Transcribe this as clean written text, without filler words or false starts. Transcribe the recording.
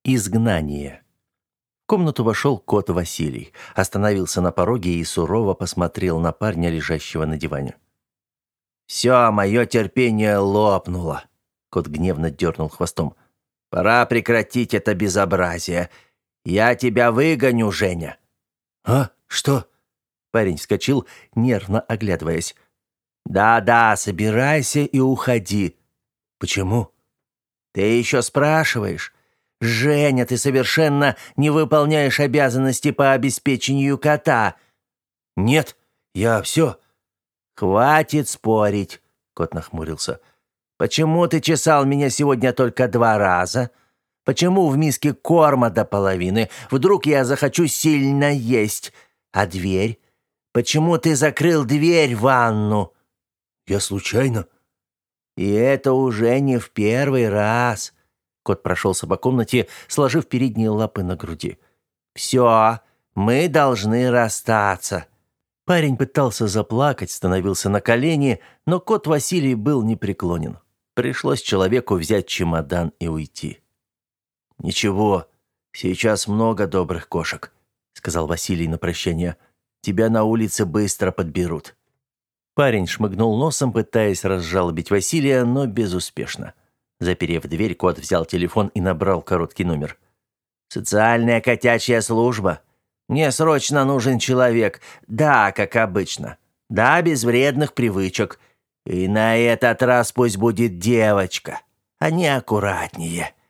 Изгнание. В комнату вошел кот Василий, остановился на пороге и сурово посмотрел на парня, лежащего на диване. «Все, мое терпение лопнуло», — кот гневно дернул хвостом. «Пора прекратить это безобразие. Я тебя выгоню, Женя». «А? Что?» Парень вскочил, нервно оглядываясь. «Да-да, собирайся и уходи». «Почему?» «Ты еще спрашиваешь? Женя, ты совершенно не выполняешь обязанности по обеспечению кота». «Нет, я все». «Хватит спорить», — кот нахмурился. «Почему ты чесал меня сегодня только 2 раза? Почему в миске корма до половины? Вдруг я захочу сильно есть? А дверь? Почему ты закрыл дверь в ванну?» «Я случайно». «И это уже не в 1 раз». Кот прошелся по комнате, сложив передние лапы на груди. «Все, мы должны расстаться». Парень пытался заплакать, становился на колени, но кот Василий был непреклонен. Пришлось человеку взять чемодан и уйти. «Ничего, сейчас много добрых кошек», — сказал Василий на прощание. «Тебя на улице быстро подберут». Парень шмыгнул носом, пытаясь разжалобить Василия, но безуспешно. Заперев дверь, кот взял телефон и набрал короткий номер. «Социальная котячья служба. Мне срочно нужен человек. Да, как обычно. Да, без вредных привычек. И на этот раз пусть будет девочка. Они аккуратнее.